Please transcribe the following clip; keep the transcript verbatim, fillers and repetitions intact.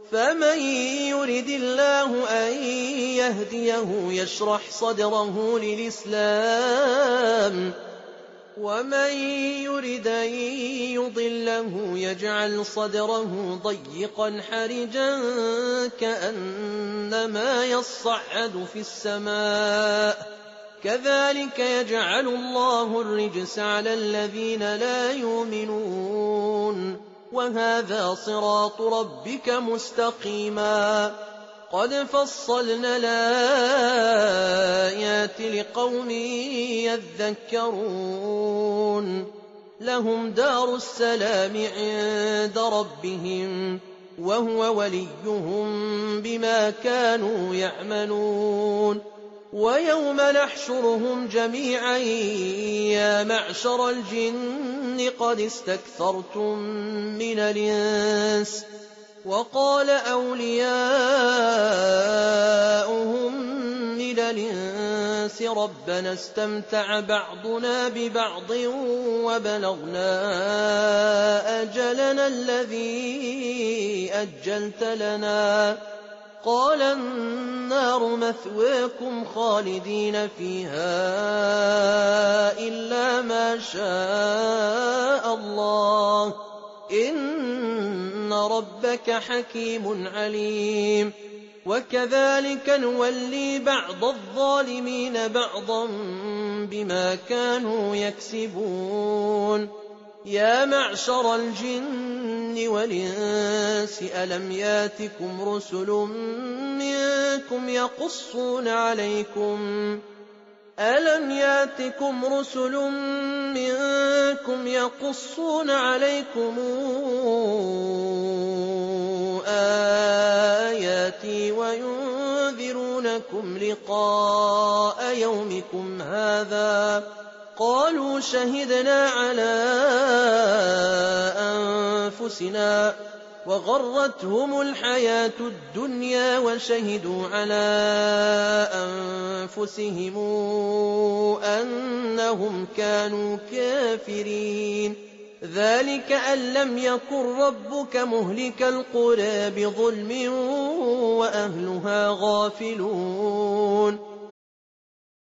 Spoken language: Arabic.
فمن يرد الله أن يهديه يشرح صدره للإسلام ومن يرد أن يضله يجعل صدره ضيقا حرجا كأنما يصعد في السماء كذلك يجعل الله الرجس على الذين لا يؤمنون وهذا صراط ربك مستقيما قد فصلنا الآيات لقوم يذكرون لهم دار السلام عند ربهم وهو وليهم بما كانوا يعملون ويوم نحشرهم جميعا يا معشر الجن قد استكثرتم من الإنس وقال أولياؤهم من الإنس ربنا استمتع بعضنا ببعض وبلغنا أجلنا الذي أجلت لنا قال النار مثواكم خالدين فيها إلا ما شاء الله إن ربك حكيم عليم وكذلك نولي بعض الظالمين بعضا بما كانوا يكسبون يا معشر الجن والإنس ألم ياتكم رسل منكم يقصون عليكم ألم ياتكم رسل منكم يقصون عليكم آياتي وينذرونكم لقاء يومكم هذا قالوا شهدنا على أنفسنا وغرتهم الحياة الدنيا وشهدوا على أنفسهم أنهم كانوا كافرين ذلك أن لم يكن ربك مهلك القرى بظلم وأهلها غافلون